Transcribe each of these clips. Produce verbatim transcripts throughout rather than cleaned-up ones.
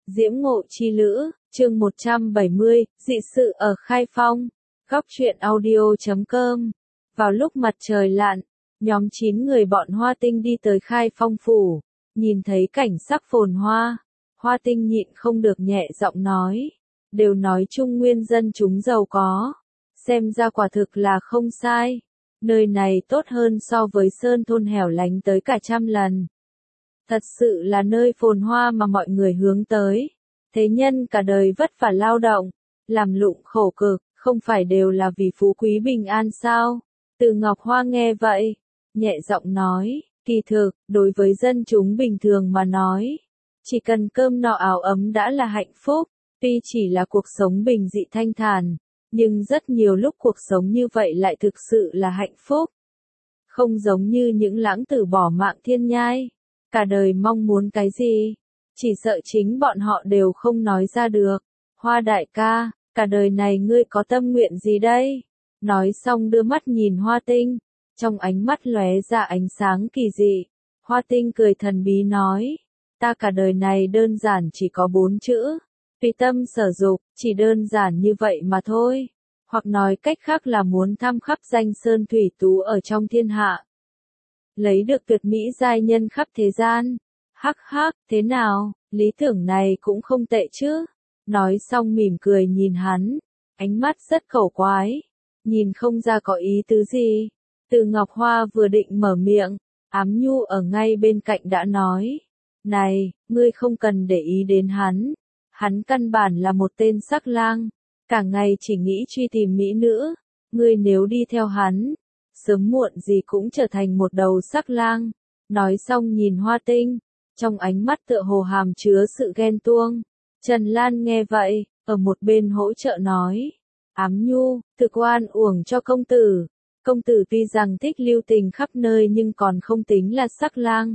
Diễm Ngộ Chi Lữ, chương một trăm bảy mươi, dị sự ở Khai Phong. Góc truyện audio chấm com. Vào lúc mặt trời lặn, nhóm chín người bọn Hoa Tinh đi tới Khai Phong phủ, nhìn thấy cảnh sắc phồn hoa, Hoa Tinh nhịn không được nhẹ giọng nói, đều nói Trung Nguyên dân chúng giàu có, xem ra quả thực là không sai, nơi này tốt hơn so với sơn thôn hẻo lánh tới cả trăm lần. Thật sự là nơi phồn hoa mà mọi người hướng tới. Thế nhân cả đời vất vả lao động, làm lụng khổ cực, không phải đều là vì phú quý bình an sao? Từ Ngọc Hoa nghe vậy, nhẹ giọng nói, kỳ thực, đối với dân chúng bình thường mà nói, chỉ cần cơm no áo ấm đã là hạnh phúc, tuy chỉ là cuộc sống bình dị thanh thản, nhưng rất nhiều lúc cuộc sống như vậy lại thực sự là hạnh phúc. Không giống như những lãng tử bỏ mạng thiên nhai, cả đời mong muốn cái gì, chỉ sợ chính bọn họ đều không nói ra được. Hoa đại ca, cả đời này ngươi có tâm nguyện gì đây? Nói xong đưa mắt nhìn Hoa Tinh, trong ánh mắt lóe ra ánh sáng kỳ dị. Hoa Tinh cười thần bí nói, ta cả đời này đơn giản chỉ có bốn chữ, tùy tâm sở dục, chỉ đơn giản như vậy mà thôi. Hoặc nói cách khác là muốn thăm khắp danh sơn thủy tú ở trong thiên hạ. Lấy được tuyệt mỹ giai nhân khắp thế gian. Hắc hắc, thế nào, lý tưởng này cũng không tệ chứ. Nói xong mỉm cười nhìn hắn, ánh mắt rất khẩu quái, nhìn không ra có ý tứ gì. Từ Ngọc Hoa vừa định mở miệng, Ám Nhu ở ngay bên cạnh đã nói, này, ngươi không cần để ý đến hắn, hắn căn bản là một tên sắc lang, cả ngày chỉ nghĩ truy tìm mỹ nữ, ngươi nếu đi theo hắn, sớm muộn gì cũng trở thành một đầu sắc lang. Nói xong nhìn Hoa Tinh, trong ánh mắt tựa hồ hàm chứa sự ghen tuông. Trần Lan nghe vậy, ở một bên hỗ trợ nói, Ám Nhu, thực oan uổng cho công tử. Công tử tuy rằng thích lưu tình khắp nơi nhưng còn không tính là sắc lang.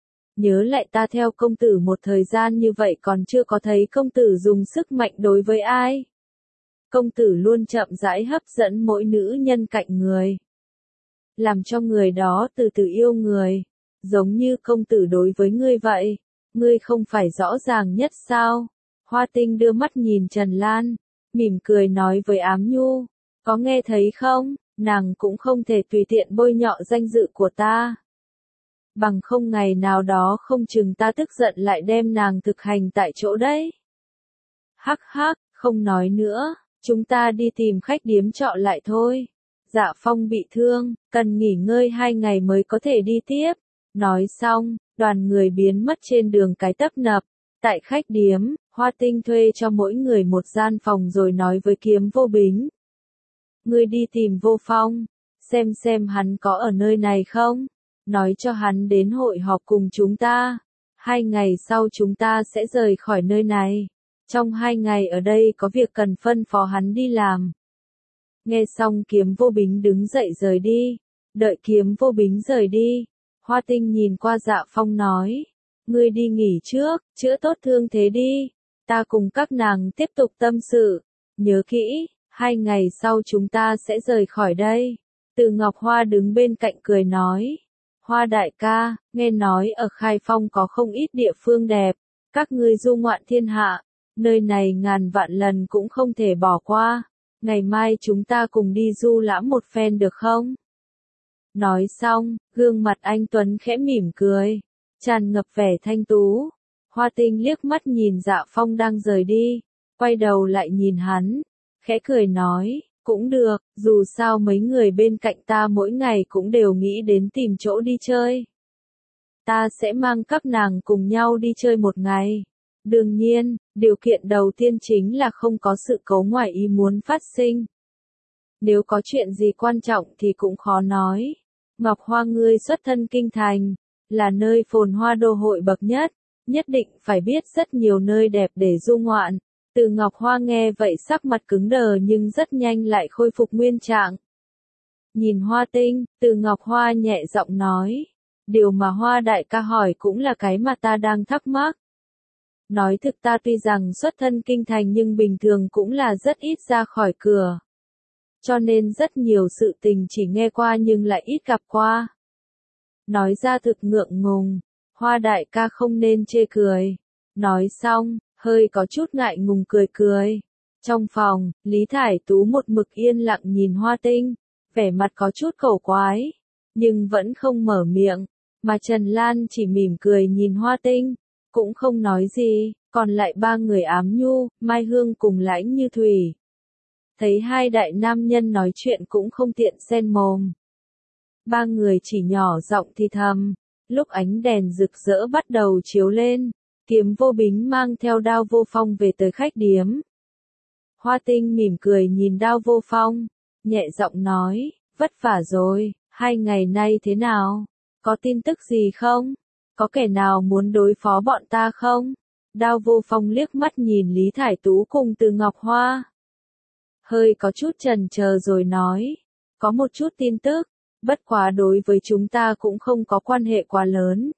Nhớ lại ta theo công tử một thời gian như vậy còn chưa có thấy công tử dùng sức mạnh đối với ai. Công tử luôn chậm rãi hấp dẫn mỗi nữ nhân cạnh người, làm cho người đó từ từ yêu người, giống như công tử đối với ngươi vậy, ngươi không phải rõ ràng nhất sao? Hoa Tinh đưa mắt nhìn Trần Lan, mỉm cười nói với Ám Nhu, có nghe thấy không, nàng cũng không thể tùy tiện bôi nhọ danh dự của ta. Bằng không ngày nào đó không chừng ta tức giận lại đem nàng thực hành tại chỗ đấy. Hắc hắc, không nói nữa, chúng ta đi tìm khách điếm trọ lại thôi. Dạ Phong bị thương, cần nghỉ ngơi hai ngày mới có thể đi tiếp. Nói xong, đoàn người biến mất trên đường cái tấp nập. Tại khách điếm, Hoa Tinh thuê cho mỗi người một gian phòng rồi nói với Kiếm Vô Bính. Ngươi đi tìm Vô Phong, xem xem hắn có ở nơi này không. Nói cho hắn đến hội họp cùng chúng ta. Hai ngày sau chúng ta sẽ rời khỏi nơi này. Trong hai ngày ở đây có việc cần phân phó hắn đi làm. Nghe xong Kiếm Vô Bính đứng dậy rời đi. Đợi Kiếm Vô Bính rời đi, Hoa Tinh nhìn qua Dạ Phong nói, ngươi đi nghỉ trước, chữa tốt thương thế đi, ta cùng các nàng tiếp tục tâm sự, nhớ kỹ, hai ngày sau chúng ta sẽ rời khỏi đây. Từ Ngọc Hoa đứng bên cạnh cười nói, Hoa đại ca, nghe nói ở Khai Phong có không ít địa phương đẹp, các ngươi du ngoạn thiên hạ, nơi này ngàn vạn lần cũng không thể bỏ qua, ngày mai chúng ta cùng đi du lãm một phen được không? Nói xong, gương mặt anh Tuấn khẽ mỉm cười, tràn ngập vẻ thanh tú. Hoa Tinh liếc mắt nhìn Dạ Phong đang rời đi, quay đầu lại nhìn hắn, khẽ cười nói, cũng được, dù sao mấy người bên cạnh ta mỗi ngày cũng đều nghĩ đến tìm chỗ đi chơi. Ta sẽ mang các nàng cùng nhau đi chơi một ngày. Đương nhiên, điều kiện đầu tiên chính là không có sự cố ngoài ý muốn phát sinh. Nếu có chuyện gì quan trọng thì cũng khó nói. Ngọc Hoa ngươi xuất thân kinh thành, là nơi phồn hoa đô hội bậc nhất, nhất định phải biết rất nhiều nơi đẹp để du ngoạn. Từ Ngọc Hoa nghe vậy sắc mặt cứng đờ nhưng rất nhanh lại khôi phục nguyên trạng. Nhìn Hoa Tinh, Từ Ngọc Hoa nhẹ giọng nói, điều mà Hoa đại ca hỏi cũng là cái mà ta đang thắc mắc. Nói thực ta tuy rằng xuất thân kinh thành nhưng bình thường cũng là rất ít ra khỏi cửa. Cho nên rất nhiều sự tình chỉ nghe qua nhưng lại ít gặp qua. Nói ra thực ngượng ngùng, Hoa đại ca không nên chê cười. Nói xong, hơi có chút ngại ngùng cười cười. Trong phòng, Lý Thải Tú một mực yên lặng nhìn Hoa Tinh, vẻ mặt có chút cổ quái, nhưng vẫn không mở miệng, mà Trần Lan chỉ mỉm cười nhìn Hoa Tinh, cũng không nói gì, còn lại ba người Ám Nhu, Mai Hương cùng Lãnh Như Thủy. Thấy hai đại nam nhân nói chuyện cũng không tiện xen mồm. Ba người chỉ nhỏ giọng thì thầm, lúc ánh đèn rực rỡ bắt đầu chiếu lên, Kiếm Vô Bính mang theo Đao Vô Phong về tới khách điếm. Hoa Tinh mỉm cười nhìn Đao Vô Phong, nhẹ giọng nói, vất vả rồi, hai ngày nay thế nào? Có tin tức gì không? Có kẻ nào muốn đối phó bọn ta không? Đao Vô Phong liếc mắt nhìn Lý Thải Tú cùng Từ Ngọc Hoa. Hơi có chút chần chờ rồi nói, có một chút tin tức, bất quá đối với chúng ta cũng không có quan hệ quá lớn.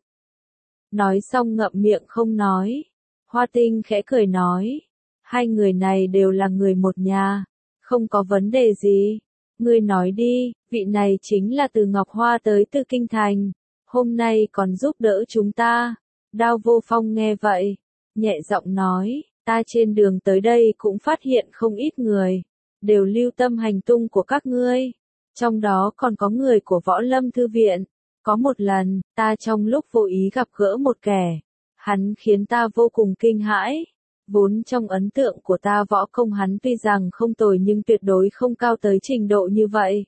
Nói xong ngậm miệng không nói. Hoa Tinh khẽ cười nói, hai người này đều là người một nhà, không có vấn đề gì. Ngươi nói đi, vị này chính là Từ Ngọc Hoa tới từ Kinh Thành, hôm nay còn giúp đỡ chúng ta. Đao Vô Phong nghe vậy, nhẹ giọng nói, ta trên đường tới đây cũng phát hiện không ít người, đều lưu tâm hành tung của các ngươi, trong đó còn có người của Võ Lâm Thư Viện. Có một lần, ta trong lúc vô ý gặp gỡ một kẻ, hắn khiến ta vô cùng kinh hãi. Vốn trong ấn tượng của ta võ công hắn tuy rằng không tồi nhưng tuyệt đối không cao tới trình độ như vậy.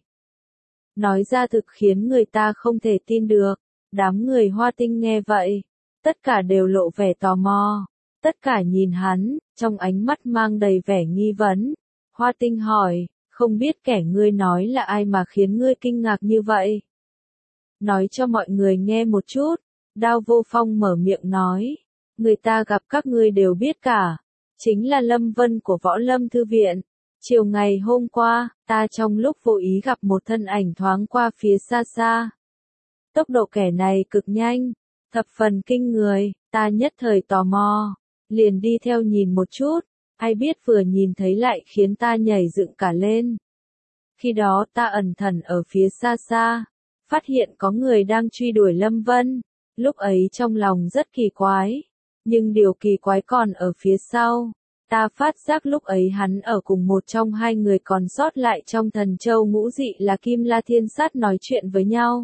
Nói ra thực khiến người ta không thể tin được. Đám người Hoa Tinh nghe vậy, tất cả đều lộ vẻ tò mò, tất cả nhìn hắn, trong ánh mắt mang đầy vẻ nghi vấn. Hoa Tinh hỏi, không biết kẻ ngươi nói là ai mà khiến ngươi kinh ngạc như vậy? Nói cho mọi người nghe một chút. Đao Vô Phong mở miệng nói, người ta gặp các ngươi đều biết cả, chính là Lâm Vân của Võ Lâm Thư Viện. Chiều ngày hôm qua, ta trong lúc vô ý gặp một thân ảnh thoáng qua phía xa xa. Tốc độ kẻ này cực nhanh, thập phần kinh người, ta nhất thời tò mò, liền đi theo nhìn một chút, ai biết vừa nhìn thấy lại khiến ta nhảy dựng cả lên. Khi đó ta ẩn thần ở phía xa xa, phát hiện có người đang truy đuổi Lâm Vân, lúc ấy trong lòng rất kỳ quái, nhưng điều kỳ quái còn ở phía sau. Ta phát giác lúc ấy hắn ở cùng một trong hai người còn sót lại trong Thần Châu Ngũ Dị là Kim La Thiên Sát nói chuyện với nhau.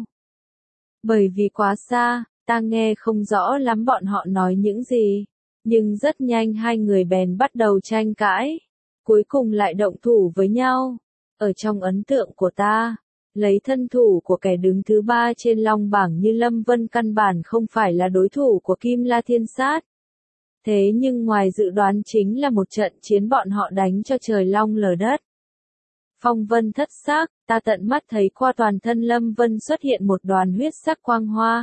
Bởi vì quá xa, ta nghe không rõ lắm bọn họ nói những gì, nhưng rất nhanh hai người bèn bắt đầu tranh cãi, cuối cùng lại động thủ với nhau. Ở trong ấn tượng của ta, lấy thân thủ của kẻ đứng thứ ba trên long bảng như Lâm Vân căn bản không phải là đối thủ của Kim La Thiên Sát. Thế nhưng ngoài dự đoán chính là một trận chiến bọn họ đánh cho trời long lở đất. Phong vân thất sắc, ta tận mắt thấy qua toàn thân Lâm Vân xuất hiện một đoàn huyết sắc quang hoa,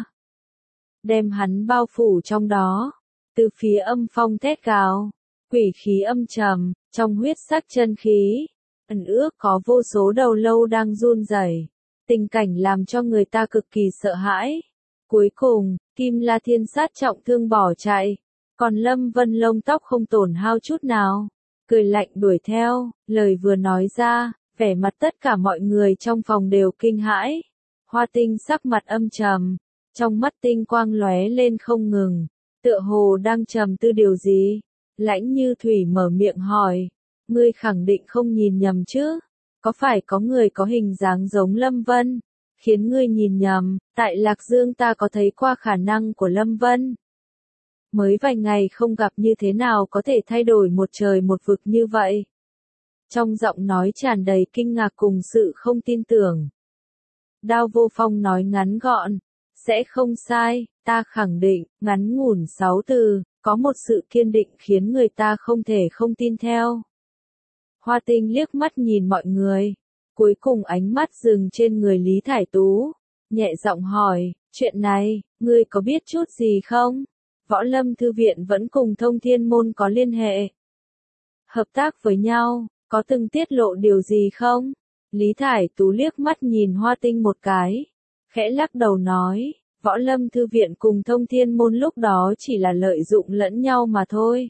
đem hắn bao phủ trong đó. Từ phía âm phong thét gào, quỷ khí âm trầm, trong huyết sắc chân khí, ẩn ước có vô số đầu lâu đang run rẩy. Tình cảnh làm cho người ta cực kỳ sợ hãi. Cuối cùng, Kim La Thiên Sát trọng thương bỏ chạy, còn Lâm Vân lông tóc không tổn hao chút nào, cười lạnh đuổi theo. Lời vừa nói ra, vẻ mặt tất cả mọi người trong phòng đều kinh hãi. Hoa Tinh sắc mặt âm trầm, trong mắt tinh quang lóe lên không ngừng, tựa hồ đang trầm tư điều gì. Lãnh Như Thủy mở miệng hỏi, ngươi khẳng định không nhìn nhầm chứ? Có phải có người có hình dáng giống Lâm Vân, khiến ngươi nhìn nhầm? Tại Lạc Dương ta có thấy qua khả năng của Lâm Vân. Mới vài ngày không gặp như thế nào có thể thay đổi một trời một vực như vậy? Trong giọng nói tràn đầy kinh ngạc cùng sự không tin tưởng. Đao Vô Phong nói ngắn gọn, sẽ không sai, ta khẳng định, ngắn ngủn sáu từ, có một sự kiên định khiến người ta không thể không tin theo. Hoa Tinh liếc mắt nhìn mọi người, cuối cùng ánh mắt dừng trên người Lý Thải Tú, nhẹ giọng hỏi, chuyện này, ngươi có biết chút gì không? Võ Lâm Thư Viện vẫn cùng Thông Thiên Môn có liên hệ, hợp tác với nhau, có từng tiết lộ điều gì không? Lý Thải Tú liếc mắt nhìn Hoa Tinh một cái, khẽ lắc đầu nói, Võ Lâm Thư Viện cùng Thông Thiên Môn lúc đó chỉ là lợi dụng lẫn nhau mà thôi.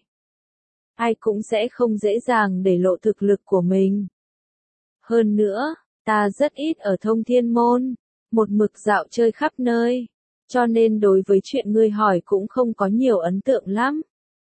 Ai cũng sẽ không dễ dàng để lộ thực lực của mình. Hơn nữa, ta rất ít ở Thông Thiên Môn, một mực dạo chơi khắp nơi, cho nên đối với chuyện ngươi hỏi cũng không có nhiều ấn tượng lắm.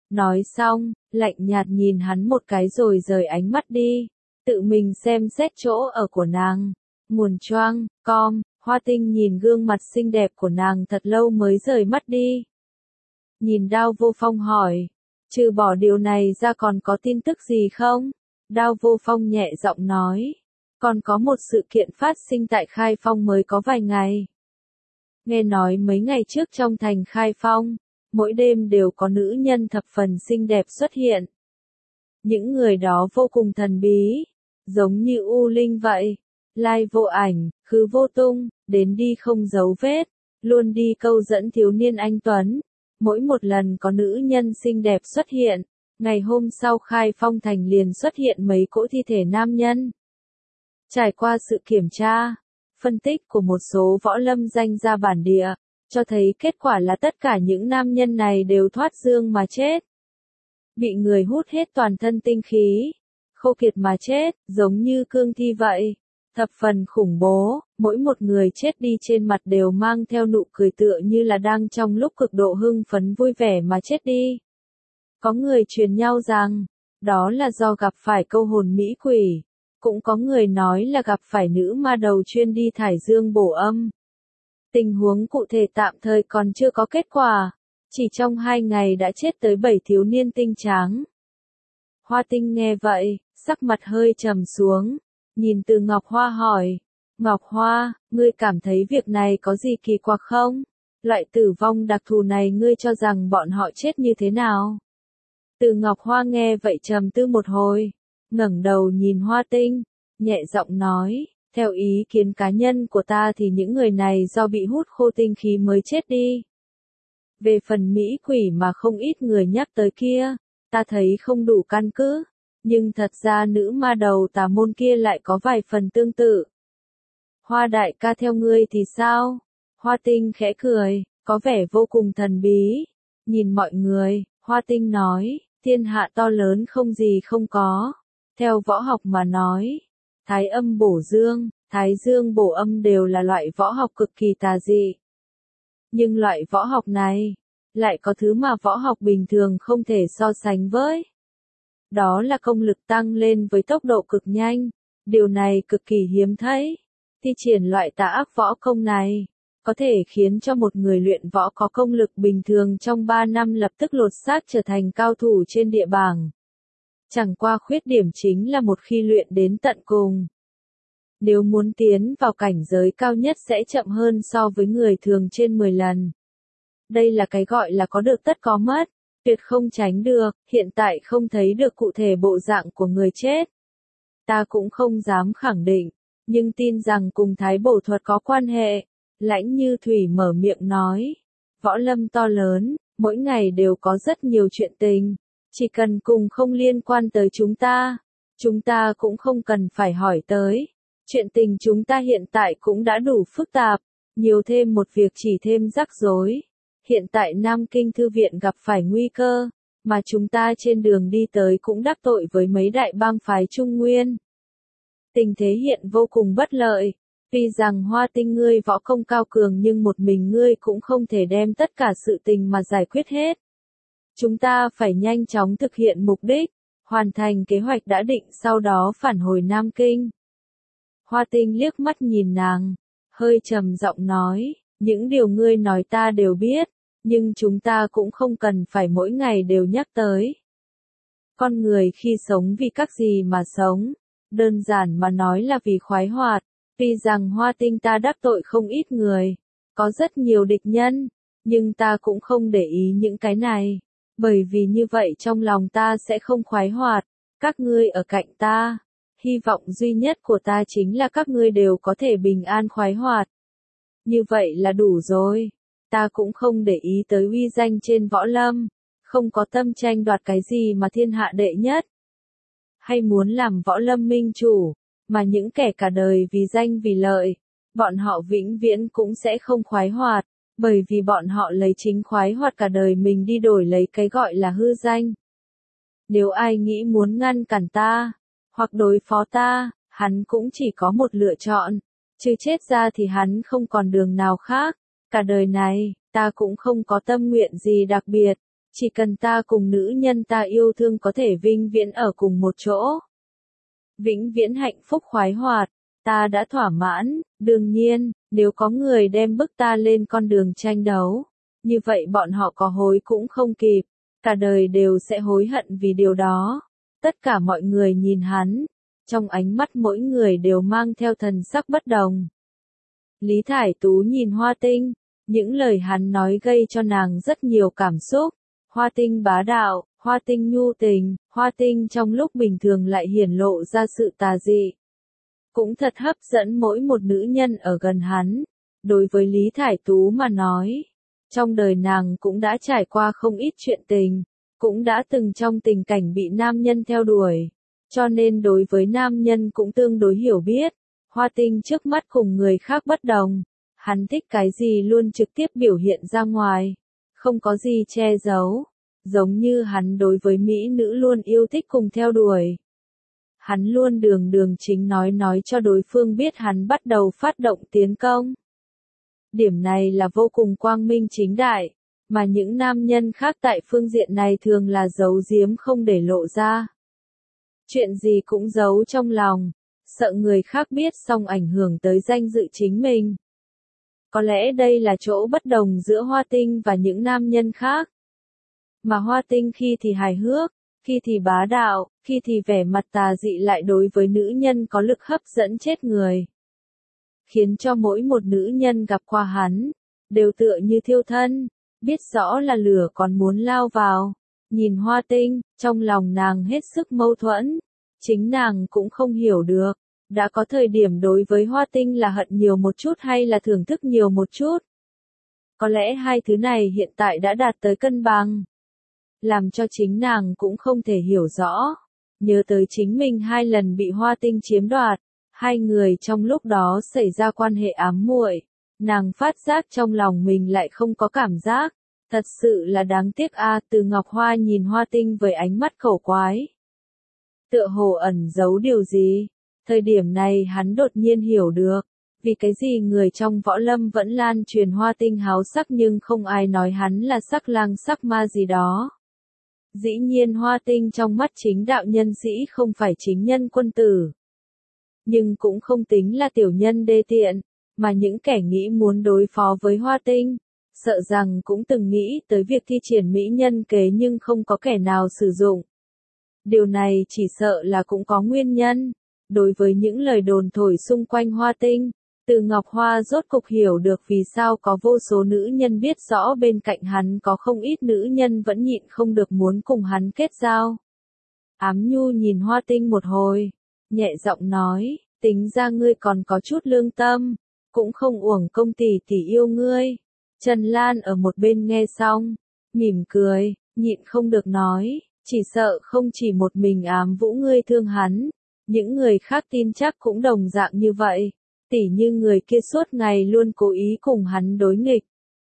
Nói xong, lạnh nhạt nhìn hắn một cái rồi rời ánh mắt đi, tự mình xem xét chỗ ở của nàng. Nguồn choang, com, Hoa Tinh nhìn gương mặt xinh đẹp của nàng thật lâu mới rời mắt đi. Nhìn Đao Vô Phong hỏi, trừ bỏ điều này ra còn có tin tức gì không? Đao Vô Phong nhẹ giọng nói, còn có một sự kiện phát sinh tại Khai Phong mới có vài ngày. Nghe nói mấy ngày trước trong thành Khai Phong, mỗi đêm đều có nữ nhân thập phần xinh đẹp xuất hiện. Những người đó vô cùng thần bí, giống như U Linh vậy, lai vô ảnh, khứ vô tung, đến đi không dấu vết, luôn đi câu dẫn thiếu niên anh tuấn. Mỗi một lần có nữ nhân xinh đẹp xuất hiện, ngày hôm sau Khai Phong thành liền xuất hiện mấy cỗ thi thể nam nhân. Trải qua sự kiểm tra, phân tích của một số võ lâm danh gia bản địa, cho thấy kết quả là tất cả những nam nhân này đều thoát dương mà chết. Bị người hút hết toàn thân tinh khí, khô kiệt mà chết, giống như cương thi vậy. Thập phần khủng bố, mỗi một người chết đi trên mặt đều mang theo nụ cười tựa như là đang trong lúc cực độ hưng phấn vui vẻ mà chết đi. Có người truyền nhau rằng, đó là do gặp phải câu hồn mỹ quỷ. Cũng có người nói là gặp phải nữ ma đầu chuyên đi thải dương bổ âm. Tình huống cụ thể tạm thời còn chưa có kết quả, chỉ trong hai ngày đã chết tới bảy thiếu niên tinh tráng. Hoa Tinh nghe vậy, sắc mặt hơi trầm xuống, nhìn Từ Ngọc Hoa hỏi, Ngọc Hoa, ngươi cảm thấy việc này có gì kỳ quặc không? Loại tử vong đặc thù này ngươi cho rằng bọn họ chết như thế nào? Từ Ngọc Hoa nghe vậy trầm tư một hồi, ngẩng đầu nhìn Hoa Tinh, nhẹ giọng nói, theo ý kiến cá nhân của ta thì những người này do bị hút khô tinh khí mới chết đi. Về phần mỹ quỷ mà không ít người nhắc tới kia, ta thấy không đủ căn cứ, nhưng thật ra nữ ma đầu tà môn kia lại có vài phần tương tự. Hoa đại ca theo ngươi thì sao? Hoa Tinh khẽ cười, có vẻ vô cùng thần bí. Nhìn mọi người, Hoa Tinh nói, thiên hạ to lớn không gì không có. Theo võ học mà nói, thái âm bổ dương, thái dương bổ âm đều là loại võ học cực kỳ tà dị. Nhưng loại võ học này, lại có thứ mà võ học bình thường không thể so sánh với. Đó là công lực tăng lên với tốc độ cực nhanh, điều này cực kỳ hiếm thấy. Thi triển loại tà ác võ công này, có thể khiến cho một người luyện võ có công lực bình thường trong ba năm lập tức lột xác trở thành cao thủ trên địa bảng. Chẳng qua khuyết điểm chính là một khi luyện đến tận cùng, nếu muốn tiến vào cảnh giới cao nhất sẽ chậm hơn so với người thường trên mười lần. Đây là cái gọi là có được tất có mất, tuyệt không tránh được, hiện tại không thấy được cụ thể bộ dạng của người chết. Ta cũng không dám khẳng định, nhưng tin rằng cùng thái bổ thuật có quan hệ. Lãnh Như Thủy mở miệng nói, võ lâm to lớn, mỗi ngày đều có rất nhiều chuyện tình, chỉ cần cùng không liên quan tới chúng ta, chúng ta cũng không cần phải hỏi tới. Chuyện tình chúng ta hiện tại cũng đã đủ phức tạp, nhiều thêm một việc chỉ thêm rắc rối. Hiện tại Nam Kinh Thư viện gặp phải nguy cơ, mà chúng ta trên đường đi tới cũng đắc tội với mấy đại bang phái Trung Nguyên. Tình thế hiện vô cùng bất lợi. Tuy rằng Hoa Tinh ngươi võ công cao cường nhưng một mình ngươi cũng không thể đem tất cả sự tình mà giải quyết hết. Chúng ta phải nhanh chóng thực hiện mục đích, hoàn thành kế hoạch đã định sau đó phản hồi Nam Kinh. Hoa Tinh liếc mắt nhìn nàng, hơi trầm giọng nói, những điều ngươi nói ta đều biết, nhưng chúng ta cũng không cần phải mỗi ngày đều nhắc tới. Con người khi sống vì các gì mà sống, đơn giản mà nói là vì khoái hoạt. Tuy rằng Hoa Tinh ta đắc tội không ít người, có rất nhiều địch nhân, nhưng ta cũng không để ý những cái này, bởi vì như vậy trong lòng ta sẽ không khoái hoạt. Các ngươi ở cạnh ta, hy vọng duy nhất của ta chính là các ngươi đều có thể bình an khoái hoạt. Như vậy là đủ rồi, ta cũng không để ý tới uy danh trên võ lâm, không có tâm tranh đoạt cái gì mà thiên hạ đệ nhất, hay muốn làm võ lâm minh chủ. Mà những kẻ cả đời vì danh vì lợi, bọn họ vĩnh viễn cũng sẽ không khoái hoạt, bởi vì bọn họ lấy chính khoái hoạt cả đời mình đi đổi lấy cái gọi là hư danh. Nếu ai nghĩ muốn ngăn cản ta, hoặc đối phó ta, hắn cũng chỉ có một lựa chọn, chứ chết ra thì hắn không còn đường nào khác. Cả đời này, ta cũng không có tâm nguyện gì đặc biệt, Chỉ cần ta cùng nữ nhân ta yêu thương có thể vĩnh viễn ở cùng một chỗ. Vĩnh viễn hạnh phúc khoái hoạt, ta đã thỏa mãn, đương nhiên, nếu có người đem bức ta lên con đường tranh đấu, như vậy bọn họ có hối cũng không kịp, cả đời đều sẽ hối hận vì điều đó. Tất cả mọi người nhìn hắn, trong ánh mắt mỗi người đều mang theo thần sắc bất đồng. Lý Thải Tú nhìn Hoa Tinh, những lời hắn nói gây cho nàng rất nhiều cảm xúc. Hoa Tinh bá đạo, Hoa Tinh nhu tình, Hoa Tinh trong lúc bình thường lại hiển lộ ra sự tà dị. Cũng thật hấp dẫn mỗi một nữ nhân ở gần hắn. Đối với Lý Thải Tú mà nói, trong đời nàng cũng đã trải qua không ít chuyện tình, cũng đã từng trong tình cảnh bị nam nhân theo đuổi, cho nên đối với nam nhân cũng tương đối hiểu biết. Hoa Tinh trước mắt cùng người khác bất đồng, hắn thích cái gì luôn trực tiếp biểu hiện ra ngoài, không có gì che giấu, giống như hắn đối với mỹ nữ luôn yêu thích cùng theo đuổi. Hắn luôn đường đường chính nói nói cho đối phương biết hắn bắt đầu phát động tiến công. Điểm này là vô cùng quang minh chính đại, mà những nam nhân khác tại phương diện này thường là giấu giếm không để lộ ra. Chuyện gì cũng giấu trong lòng, sợ người khác biết xong ảnh hưởng tới danh dự chính mình. Có lẽ đây là chỗ bất đồng giữa Hoa Tinh và những nam nhân khác. Mà Hoa Tinh khi thì hài hước, khi thì bá đạo, khi thì vẻ mặt tà dị lại đối với nữ nhân có lực hấp dẫn chết người. Khiến cho mỗi một nữ nhân gặp qua hắn, đều tựa như thiêu thân, biết rõ là lửa còn muốn lao vào. Nhìn Hoa Tinh, trong lòng nàng hết sức mâu thuẫn, chính nàng cũng không hiểu được, đã có thời điểm đối với Hoa Tinh là hận nhiều một chút hay là thưởng thức nhiều một chút. Có lẽ hai thứ này hiện tại đã đạt tới cân bằng, làm cho chính nàng cũng không thể hiểu rõ. Nhớ tới chính mình hai lần bị Hoa Tinh chiếm đoạt, hai người trong lúc đó xảy ra quan hệ ám muội, nàng phát giác trong lòng mình lại không có cảm giác. Thật sự là đáng tiếc a. À, Từ Ngọc Hoa nhìn Hoa Tinh với ánh mắt khẩu quái, tựa hồ ẩn giấu điều gì. Thời điểm này hắn đột nhiên hiểu được, vì cái gì người trong võ lâm vẫn lan truyền Hoa Tinh háo sắc nhưng không ai nói hắn là sắc lang sắc ma gì đó. Dĩ nhiên Hoa Tinh trong mắt chính đạo nhân sĩ không phải chính nhân quân tử, nhưng cũng không tính là tiểu nhân đê tiện, mà những kẻ nghĩ muốn đối phó với Hoa Tinh, sợ rằng cũng từng nghĩ tới việc thi triển mỹ nhân kế nhưng không có kẻ nào sử dụng. Điều này chỉ sợ là cũng có nguyên nhân. Đối với những lời đồn thổi xung quanh Hoa Tinh, Từ Ngọc Hoa rốt cục hiểu được vì sao có vô số nữ nhân biết rõ bên cạnh hắn có không ít nữ nhân vẫn nhịn không được muốn cùng hắn kết giao. Ám Nhu nhìn Hoa Tinh một hồi, nhẹ giọng nói, tính ra ngươi còn có chút lương tâm, cũng không uổng công tỷ tỷ yêu ngươi. Trần Lan ở một bên nghe xong, mỉm cười, nhịn không được nói, chỉ sợ không chỉ một mình Ám Vũ ngươi thương hắn, những người khác tin chắc cũng đồng dạng như vậy, tỉ như người kia suốt ngày luôn cố ý cùng hắn đối nghịch.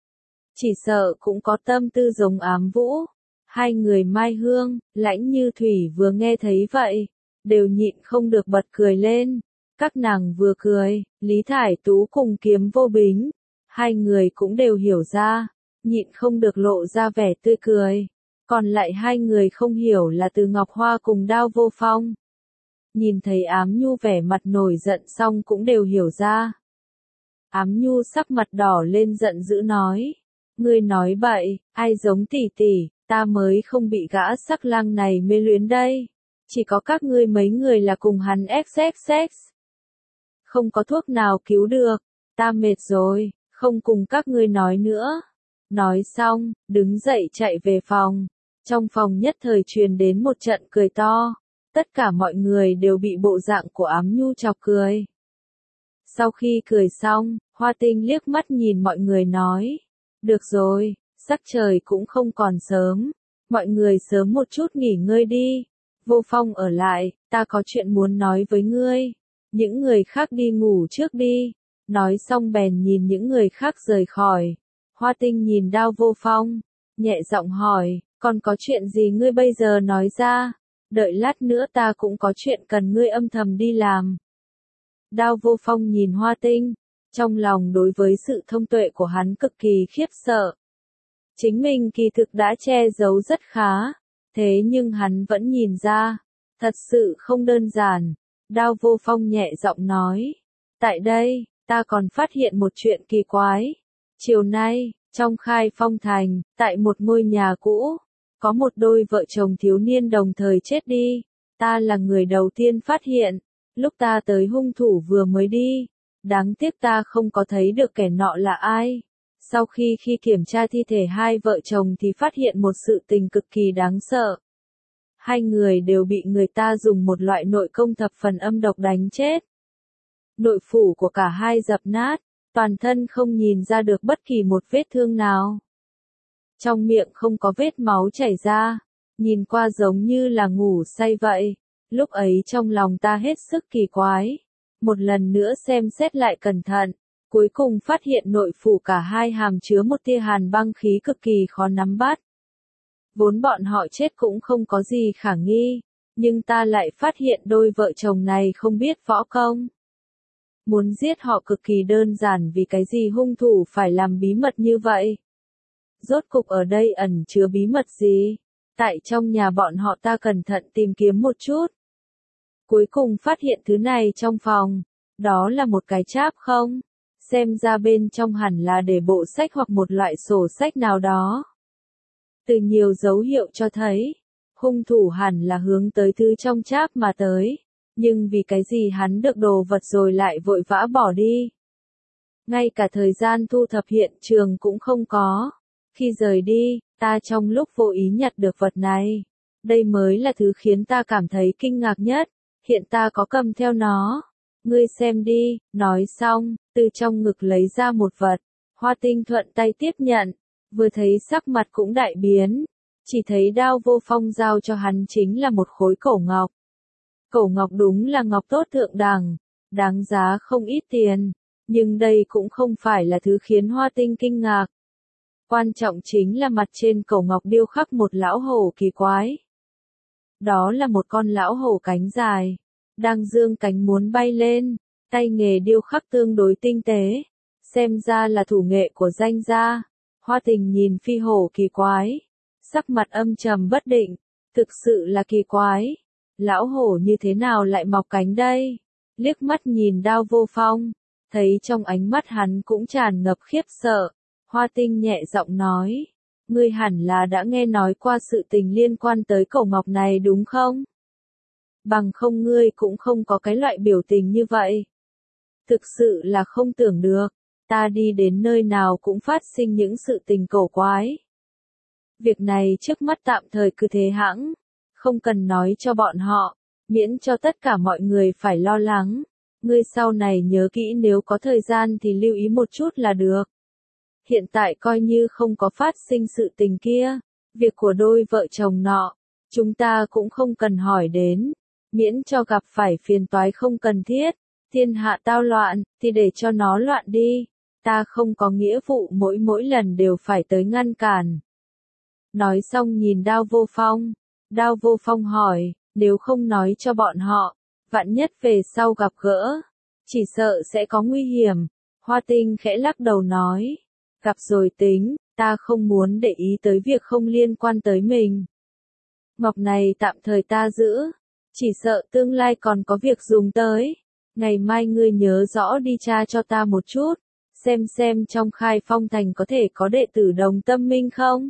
Chỉ sợ cũng có tâm tư giống Ám Vũ. Hai người Mai Hương, Lãnh Như Thủy vừa nghe thấy vậy, đều nhịn không được bật cười lên. Các nàng vừa cười, Lý Thải Tú cùng Kiếm Vô Bính, hai người cũng đều hiểu ra, nhịn không được lộ ra vẻ tươi cười. Còn lại hai người không hiểu là Từ Ngọc Hoa cùng Đao Vô Phong. Nhìn thấy Ám Nhu vẻ mặt nổi giận xong cũng đều hiểu ra. Ám Nhu sắc mặt đỏ lên giận dữ nói, ngươi nói bậy, ai giống tỷ tỷ, ta mới không bị gã sắc lang này mê luyến đây. Chỉ có các ngươi mấy người là cùng hắn xxx. Không có thuốc nào cứu được, ta mệt rồi, không cùng các ngươi nói nữa. Nói xong, đứng dậy chạy về phòng. Trong phòng nhất thời truyền đến một trận cười to. Tất cả mọi người đều bị bộ dạng của Ám Nhu chọc cười. Sau khi cười xong, Hoa Tinh liếc mắt nhìn mọi người nói, được rồi, sắc trời cũng không còn sớm, mọi người sớm một chút nghỉ ngơi đi. Vô Phong ở lại, ta có chuyện muốn nói với ngươi. Những người khác đi ngủ trước đi. Nói xong bèn nhìn những người khác rời khỏi. Hoa Tinh nhìn Đao Vô Phong, nhẹ giọng hỏi, còn có chuyện gì ngươi bây giờ nói ra? Đợi lát nữa ta cũng có chuyện cần ngươi âm thầm đi làm. Đao Vô Phong nhìn Hoa Tinh, trong lòng đối với sự thông tuệ của hắn cực kỳ khiếp sợ. Chính mình kỳ thực đã che giấu rất khá, thế nhưng hắn vẫn nhìn ra, thật sự không đơn giản. Đao Vô Phong nhẹ giọng nói, tại đây, ta còn phát hiện một chuyện kỳ quái. Chiều nay, trong Khai Phong Thành, tại một ngôi nhà cũ, có một đôi vợ chồng thiếu niên đồng thời chết đi. Ta là người đầu tiên phát hiện, lúc ta tới hung thủ vừa mới đi. Đáng tiếc ta không có thấy được kẻ nọ là ai. Sau khi khi kiểm tra thi thể hai vợ chồng thì phát hiện một sự tình cực kỳ đáng sợ. Hai người đều bị người ta dùng một loại nội công thập phần âm độc đánh chết. Nội phủ của cả hai dập nát, toàn thân không nhìn ra được bất kỳ một vết thương nào. Trong miệng không có vết máu chảy ra, nhìn qua giống như là ngủ say vậy. Lúc ấy trong lòng ta hết sức kỳ quái. Một lần nữa xem xét lại cẩn thận, cuối cùng phát hiện nội phủ cả hai hàm chứa một tia hàn băng khí cực kỳ khó nắm bắt. Vốn bọn họ chết cũng không có gì khả nghi, nhưng ta lại phát hiện đôi vợ chồng này không biết võ công. Muốn giết họ cực kỳ đơn giản, vì cái gì hung thủ phải làm bí mật như vậy? Rốt cục ở đây ẩn chứa bí mật gì? Tại trong nhà bọn họ ta cẩn thận tìm kiếm một chút. Cuối cùng phát hiện thứ này trong phòng, đó là một cái cháp không? Xem ra bên trong hẳn là để bộ sách hoặc một loại sổ sách nào đó. Từ nhiều dấu hiệu cho thấy, hung thủ hẳn là hướng tới thứ trong cháp mà tới, nhưng vì cái gì hắn được đồ vật rồi lại vội vã bỏ đi. Ngay cả thời gian thu thập hiện trường cũng không có. Khi rời đi, ta trong lúc vô ý nhặt được vật này. Đây mới là thứ khiến ta cảm thấy kinh ngạc nhất, hiện ta có cầm theo nó. Ngươi xem đi, nói xong, từ trong ngực lấy ra một vật. Hoa Tinh thuận tay tiếp nhận, vừa thấy sắc mặt cũng đại biến. Chỉ thấy Đao Vô Phong giao cho hắn chính là một khối cổ ngọc. Cổ ngọc đúng là ngọc tốt thượng đẳng, đáng giá không ít tiền. Nhưng đây cũng không phải là thứ khiến Hoa Tinh kinh ngạc. Quan trọng chính là mặt trên cổ ngọc điêu khắc một lão hổ kỳ quái. Đó là một con lão hổ cánh dài, đang dương cánh muốn bay lên, tay nghề điêu khắc tương đối tinh tế, xem ra là thủ nghệ của danh gia. Hoa Tình nhìn phi hổ kỳ quái, sắc mặt âm trầm bất định, thực sự là kỳ quái, lão hổ như thế nào lại mọc cánh đây? Liếc mắt nhìn Đao Vô Phong, thấy trong ánh mắt hắn cũng tràn ngập khiếp sợ. Hoa Tinh nhẹ giọng nói, ngươi hẳn là đã nghe nói qua sự tình liên quan tới cổ ngọc này đúng không? Bằng không ngươi cũng không có cái loại biểu tình như vậy. Thực sự là không tưởng được, ta đi đến nơi nào cũng phát sinh những sự tình cổ quái. Việc này trước mắt tạm thời cứ thế hãng, không cần nói cho bọn họ, miễn cho tất cả mọi người phải lo lắng. Ngươi sau này nhớ kỹ, nếu có thời gian thì lưu ý một chút là được. Hiện tại coi như không có phát sinh sự tình kia, việc của đôi vợ chồng nọ, chúng ta cũng không cần hỏi đến, miễn cho gặp phải phiền toái không cần thiết. Thiên hạ tao loạn, thì để cho nó loạn đi, ta không có nghĩa vụ mỗi mỗi lần đều phải tới ngăn cản. Nói xong nhìn Đao Vô Phong, Đao Vô Phong hỏi, nếu không nói cho bọn họ, vạn nhất về sau gặp gỡ, chỉ sợ sẽ có nguy hiểm. Hoa Tinh khẽ lắc đầu nói, gặp rồi tính, ta không muốn để ý tới việc không liên quan tới mình. Ngọc này tạm thời ta giữ, chỉ sợ tương lai còn có việc dùng tới. Ngày mai ngươi nhớ rõ đi tra cho ta một chút, xem xem trong Khai Phong Thành có thể có đệ tử Đồng Tâm Minh không?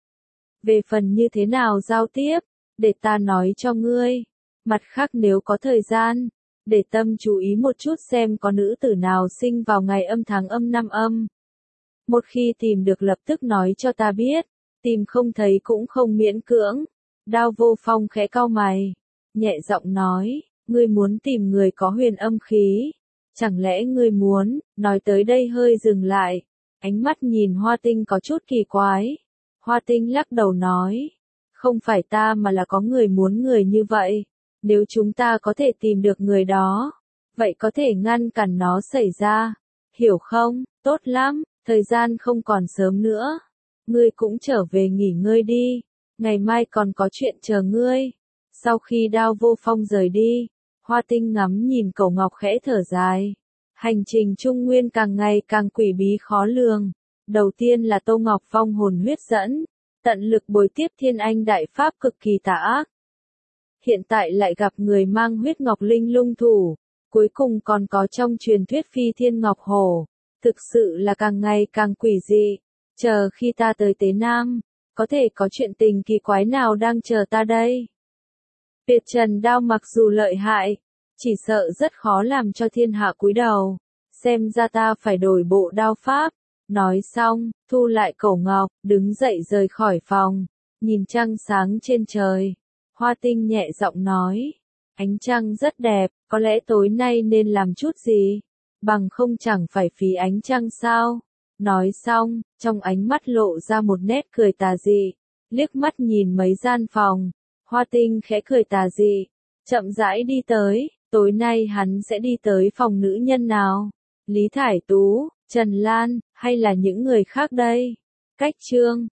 Về phần như thế nào giao tiếp, để ta nói cho ngươi. Mặt khác nếu có thời gian, để tâm chú ý một chút xem có nữ tử nào sinh vào ngày âm tháng âm năm âm. Một khi tìm được lập tức nói cho ta biết, tìm không thấy cũng không miễn cưỡng. Đao Vô Phong khẽ cau mày, nhẹ giọng nói, ngươi muốn tìm người có huyền âm khí, chẳng lẽ ngươi muốn? Nói tới đây hơi dừng lại, ánh mắt nhìn Hoa Tinh có chút kỳ quái. Hoa Tinh lắc đầu nói, không phải ta mà là có người muốn người như vậy. Nếu chúng ta có thể tìm được người đó, vậy có thể ngăn cản nó xảy ra, hiểu không? Tốt lắm, thời gian không còn sớm nữa, ngươi cũng trở về nghỉ ngơi đi, ngày mai còn có chuyện chờ ngươi. Sau khi Đao Vô Phong rời đi, Hoa Tinh ngắm nhìn cổ ngọc khẽ thở dài. Hành trình Trung Nguyên càng ngày càng quỷ bí khó lường. Đầu tiên là Tô Ngọc Phong hồn huyết dẫn, tận lực bồi tiếp Thiên Anh đại pháp cực kỳ tà ác. Hiện tại lại gặp người mang huyết ngọc linh lung thủ, cuối cùng còn có trong truyền thuyết phi thiên ngọc hổ, thực sự là càng ngày càng quỷ dị. Chờ khi ta tới Tế Nam, có thể có chuyện tình kỳ quái nào đang chờ ta đây? Tuyệt trần đao mặc dù lợi hại, chỉ sợ rất khó làm cho thiên hạ cúi đầu, xem ra ta phải đổi bộ đao pháp. Nói xong, thu lại cổ ngọc, đứng dậy rời khỏi phòng, nhìn trăng sáng trên trời. Hoa Tinh nhẹ giọng nói, ánh trăng rất đẹp, có lẽ tối nay nên làm chút gì, bằng không chẳng phải phí ánh trăng sao. Nói xong, trong ánh mắt lộ ra một nét cười tà dị, liếc mắt nhìn mấy gian phòng, Hoa Tinh khẽ cười tà dị, chậm rãi đi tới, tối nay hắn sẽ đi tới phòng nữ nhân nào? Lý Thải Tú, Trần Lan, hay là những người khác đây? Cách chương